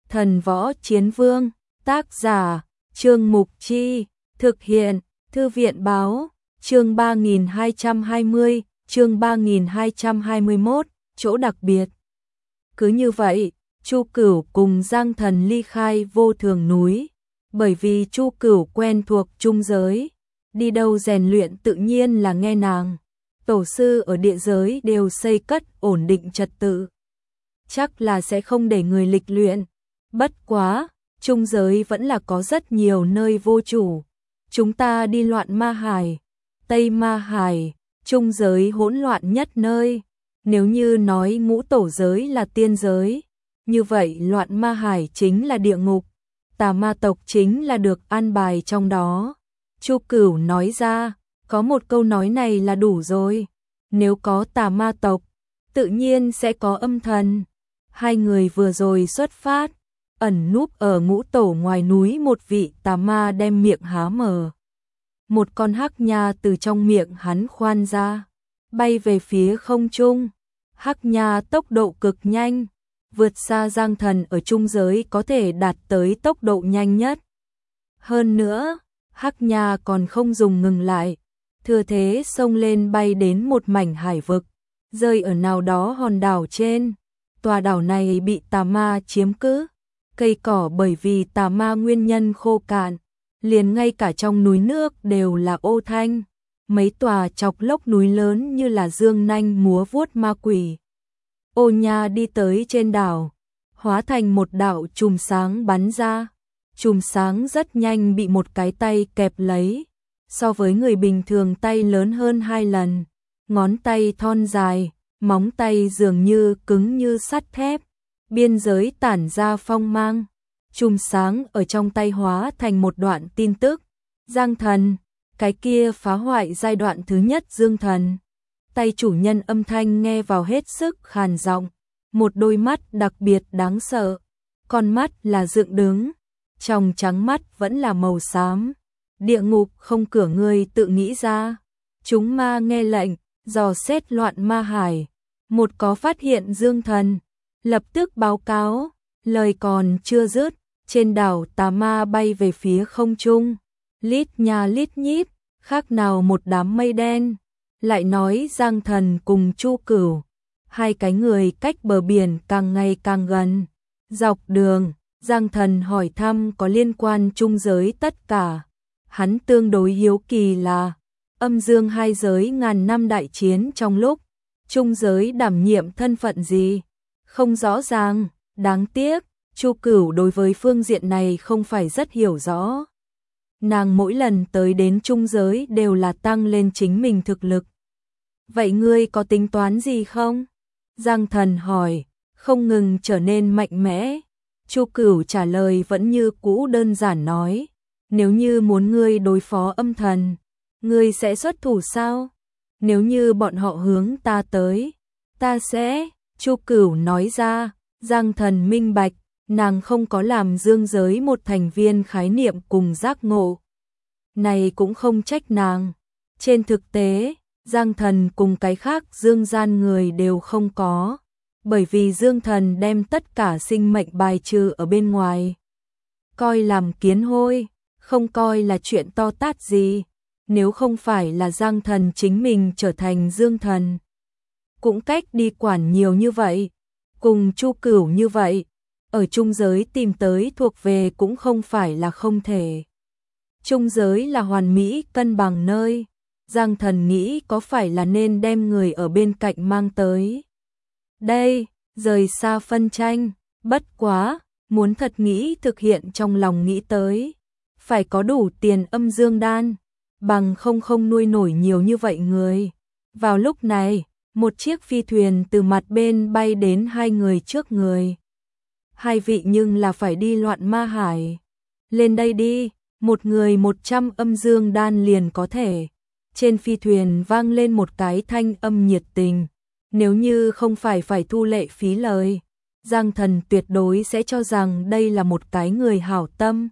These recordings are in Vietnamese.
Thần Võ Chiến Vương, tác giả, Trương Mục Chi, thực hiện, Thư viện Báo, chương 3220, chương 3221, chỗ đặc biệt. Cứ như vậy, Chu Cửu cùng Giang Thần ly khai Vô Thường núi, bởi vì Chu Cửu quen thuộc trung giới, đi đâu rèn luyện tự nhiên là nghe nàng. Tổ sư ở địa giới đều xây cất ổn định trật tự, chắc là sẽ không để người lịch luyện. Bất quá, trung giới vẫn là có rất nhiều nơi vô chủ. Chúng ta đi Loạn Ma Hải, Tây Ma Hải, trung giới hỗn loạn nhất nơi. Nếu như nói ngũ tổ giới là tiên giới, như vậy Loạn Ma Hải chính là địa ngục, tà ma tộc chính là được an bài trong đó. Chu Cửu nói ra, có một câu nói này là đủ rồi. Nếu có tà ma tộc, tự nhiên sẽ có âm thần. Hai người vừa rồi xuất phát, ẩn núp ở ngũ tổ ngoài núi một vị tà ma đem miệng há mở. Một con hắc nha từ trong miệng hắn khoan ra, bay về phía không trung. Hắc nha tốc độ cực nhanh, vượt xa Giang Thần ở trung giới có thể đạt tới tốc độ nhanh nhất. Hơn nữa, hắc nha còn không dùng ngừng lại, thừa thế xông lên bay đến một mảnh hải vực, rơi ở nào đó hòn đảo trên. Tòa đảo này bị tà ma chiếm cứ, cây cỏ bởi vì tà ma nguyên nhân khô cạn, liền ngay cả trong núi nước đều là ô thanh. Mấy tòa chọc lốc núi lớn như là dương nanh múa vuốt ma quỷ. Ô nha đi tới trên đảo, hóa thành một đạo chùm sáng bắn ra. Chùm sáng rất nhanh bị một cái tay kẹp lấy, so với người bình thường tay lớn hơn 2 lần, ngón tay thon dài, móng tay dường như cứng như sắt thép, biên giới tản ra phong mang. Chùm sáng ở trong tay hóa thành một đoạn tin tức. Giang Thần, cái kia phá hoại giai đoạn thứ nhất Dương Thần. Tay chủ nhân âm thanh nghe vào hết sức khàn giọng, một đôi mắt đặc biệt đáng sợ, con mắt là dựng đứng, trong trắng mắt vẫn là màu xám. Địa ngục không cửa ngươi tự nghĩ ra. Chúng ma nghe lệnh, dò xét Loạn Ma Hải. Một có phát hiện Dương Thần, lập tức báo cáo. Lời còn chưa dứt, trên đảo tà ma bay về phía không trung, lít nha lít nhít, khác nào một đám mây đen. Lại nói Giang Thần cùng Chu Cửu, hai cái người cách bờ biển càng ngày càng gần. Dọc đường, Giang Thần hỏi thăm có liên quan trung giới tất cả. Hắn tương đối hiếu kỳ là âm dương hai giới ngàn năm đại chiến trong lúc trung giới đảm nhiệm thân phận gì, không rõ ràng. Đáng tiếc, Chu Cửu đối với phương diện này không phải rất hiểu rõ. Nàng mỗi lần tới đến trung giới đều là tăng lên chính mình thực lực. Vậy ngươi có tính toán gì không? Giang Thần hỏi, không ngừng trở nên mạnh mẽ. Chu Cửu trả lời vẫn như cũ đơn giản nói, nếu như muốn ngươi đối phó âm thần, ngươi sẽ xuất thủ sao? Nếu như bọn họ hướng ta tới, ta sẽ. Chu Cửu nói ra. Giang Thần minh bạch, nàng không có làm dương giới một thành viên khái niệm cùng giác ngộ. Này cũng không trách nàng. Trên thực tế, Giang Thần cùng cái khác dương gian người đều không có, bởi vì Dương Thần đem tất cả sinh mệnh bài trừ ở bên ngoài. Coi làm kiến hôi, không coi là chuyện to tát gì. Nếu không phải là Giang Thần chính mình trở thành Dương Thần, cũng cách đi quản nhiều như vậy, cùng Chu Cửu như vậy, ở trung giới tìm tới thuộc về cũng không phải là không thể. Trung giới là hoàn mỹ cân bằng nơi. Giang Thần nghĩ có phải là nên đem người ở bên cạnh mang tới đây, rời xa phân tranh. Bất quá, muốn thật nghĩ thực hiện trong lòng nghĩ tới, phải có đủ tiền âm dương đan, bằng không nuôi nổi nhiều như vậy người. Vào lúc này, một chiếc phi thuyền từ mặt bên bay đến hai người trước người. Hai vị nhưng là phải đi Loạn Ma Hải. Lên đây đi, một người 100 âm dương đan liền có thể. Trên phi thuyền vang lên một cái thanh âm nhiệt tình. Nếu như không phải thu lệ phí lời, Giang Thần tuyệt đối sẽ cho rằng đây là một cái người hảo tâm.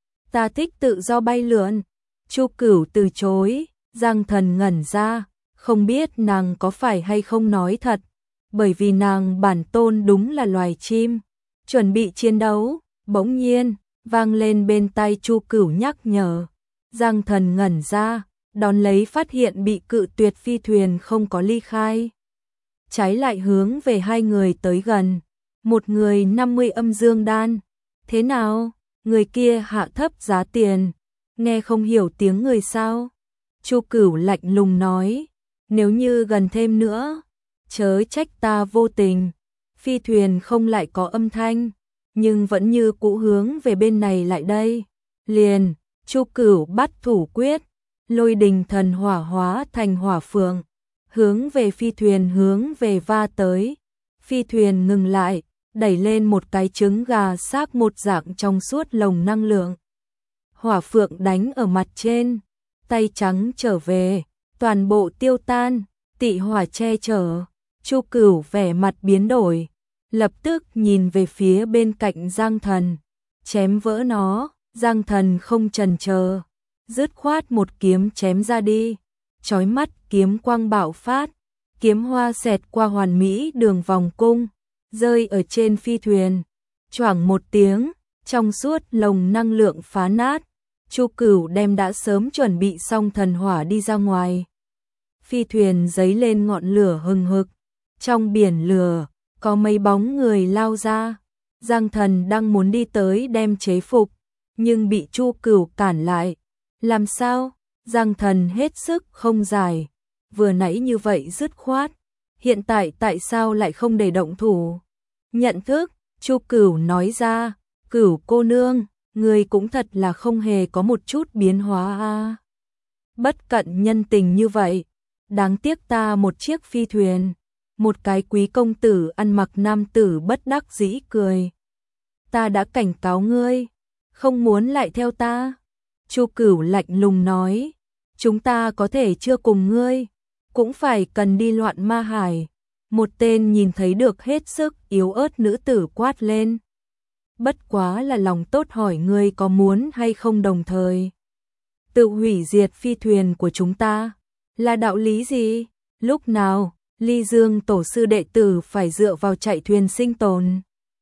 Ta thích tự do bay lượn. Chu Cửu từ chối. Giang Thần ngẩn ra, không biết nàng có phải hay không nói thật, bởi vì nàng bản tôn đúng là loài chim, chuẩn bị chiến đấu, bỗng nhiên, vang lên bên tai Chu Cửu nhắc nhở. Giang Thần ngẩn ra, đón lấy phát hiện bị cự tuyệt phi thuyền không có ly khai. Trái lại hướng về hai người tới gần, một người 50 âm dương đan. Thế nào, người kia hạ thấp giá tiền, nghe không hiểu tiếng người sao? Chu Cửu lạnh lùng nói, nếu như gần thêm nữa, chớ trách ta vô tình. Phi thuyền không lại có âm thanh, nhưng vẫn như cũ hướng về bên này lại đây. Liền, Chu Cửu bắt thủ quyết, lôi đình thần hỏa hóa thành hỏa phượng, hướng về phi thuyền hướng về va tới. Phi thuyền ngừng lại, đẩy lên một cái trứng gà xác một dạng trong suốt lồng năng lượng. Hỏa phượng đánh ở mặt trên, tay trắng trở về, toàn bộ tiêu tan, tị hỏa che chở. Chu Cửu vẻ mặt biến đổi, lập tức nhìn về phía bên cạnh Giang Thần, chém vỡ nó. Giang Thần không chần chờ, dứt khoát một kiếm chém ra đi, chói mắt kiếm quang bạo phát, kiếm hoa xẹt qua hoàn mỹ đường vòng cung, rơi ở trên phi thuyền, choảng một tiếng, trong suốt lồng năng lượng phá nát. Chu Cửu đem đã sớm chuẩn bị xong thần hỏa đi ra ngoài. Phi thuyền giấy lên ngọn lửa hừng hực, trong biển lửa có mấy bóng người lao ra. Giang Thần đang muốn đi tới đem chế phục, nhưng bị Chu Cửu cản lại. Làm sao? Giang Thần hết sức không giải, vừa nãy như vậy dứt khoát, hiện tại tại sao lại không để động thủ? Nhận thức, Chu Cửu nói ra, Cửu cô nương, người cũng thật là không hề có một chút biến hóa a. Bất cận nhân tình như vậy, đáng tiếc ta một chiếc phi thuyền. Một cái quý công tử ăn mặc nam tử bất đắc dĩ cười. Ta đã cảnh cáo ngươi, không muốn lại theo ta. Chu Cửu lạnh lùng nói, chúng ta có thể chưa cùng ngươi, cũng phải cần đi loạn ma hải. Một tên nhìn thấy được hết sức yếu ớt nữ tử quát lên. Bất quá là lòng tốt hỏi ngươi có muốn hay không đồng thời tự hủy diệt phi thuyền của chúng ta. Là đạo lý gì? Lúc nào Ly Dương tổ sư đệ tử phải dựa vào chạy thuyền sinh tồn?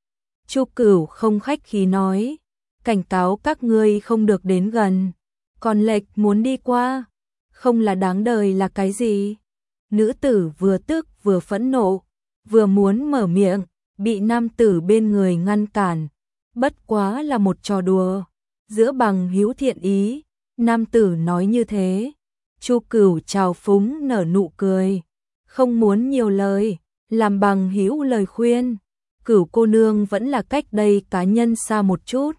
Chu Cửu không khách khí nói, cảnh cáo các ngươi không được đến gần, còn lệch muốn đi qua, không là đáng đời là cái gì? Nữ tử vừa tức vừa phẫn nộ, vừa muốn mở miệng, bị nam tử bên người ngăn cản. Bất quá là một trò đùa, giữa bằng hữu thiện ý, nam tử nói như thế. Chu Cửu trào phúng nở nụ cười, không muốn nhiều lời, làm bằng hữu lời khuyên. Cửu cô nương vẫn là cách đây cá nhân xa một chút.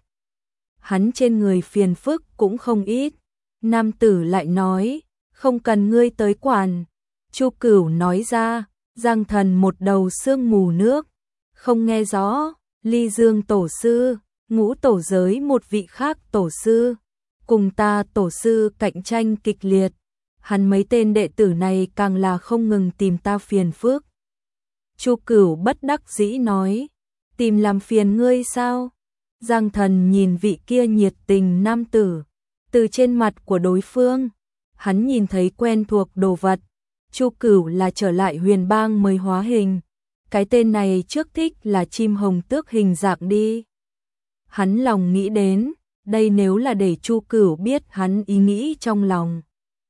Hắn trên người phiền phức cũng không ít. Nam tử lại nói, không cần ngươi tới quản. Chu Cửu nói ra, Giang Thần một đầu sương mù nước, không nghe rõ. Ly Dương tổ sư, Ngũ tổ giới một vị khác tổ sư, cùng ta tổ sư cạnh tranh kịch liệt. Hắn mấy tên đệ tử này càng là không ngừng tìm ta phiền phức. Chu Cửu bất đắc dĩ nói, tìm làm phiền ngươi sao? Giang Thần nhìn vị kia nhiệt tình nam tử, từ trên mặt của đối phương, hắn nhìn thấy quen thuộc đồ vật. Chu Cửu là trở lại Huyền Bang mới hóa hình, cái tên này trước thích là chim hồng tước hình dạng đi. Hắn lòng nghĩ đến, đây nếu là để Chu Cửu biết hắn ý nghĩ trong lòng,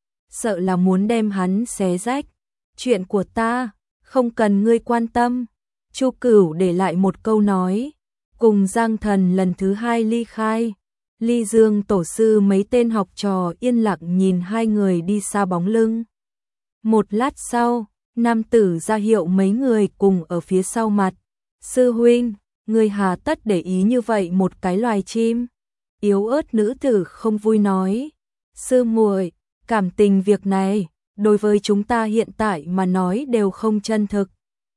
sợ là muốn đem hắn xé rách. Chuyện của ta, không cần ngươi quan tâm. Chu Cửu để lại một câu nói, cùng Giang Thần lần thứ hai ly khai. Ly Dương tổ sư mấy tên học trò yên lặng nhìn hai người đi xa bóng lưng. Một lát sau, nam tử ra hiệu mấy người cùng ở phía sau mặt. Sư huynh, người hà tất để ý như vậy một cái loài chim? Yếu ớt nữ tử không vui nói. Sư muội, cảm tình việc này, đối với chúng ta hiện tại mà nói đều không chân thực.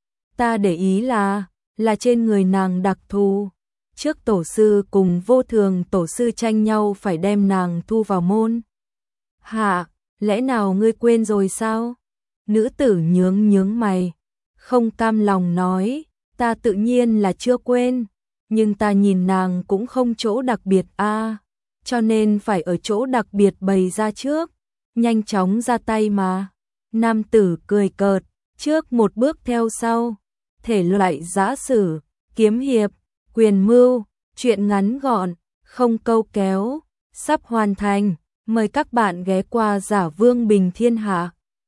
Ta để ý là trên người nàng đặc thù. Trước tổ sư cùng vô thường tổ sư tranh nhau phải đem nàng thu vào môn. Hạ, lẽ nào ngươi quên rồi sao? Nữ tử nhướng mày, không cam lòng nói, ta tự nhiên là chưa quên, nhưng ta nhìn nàng cũng không chỗ đặc biệt a, cho nên phải ở chỗ đặc biệt bày ra trước, nhanh chóng ra tay mà. Nam tử cười cợt, trước một bước theo sau, thể loại giã sử, kiếm hiệp, Quyền mưu, chuyện ngắn gọn, không câu kéo, sắp hoàn thành. Mời các bạn ghé qua Giả Vương Bình Thiên Hạ.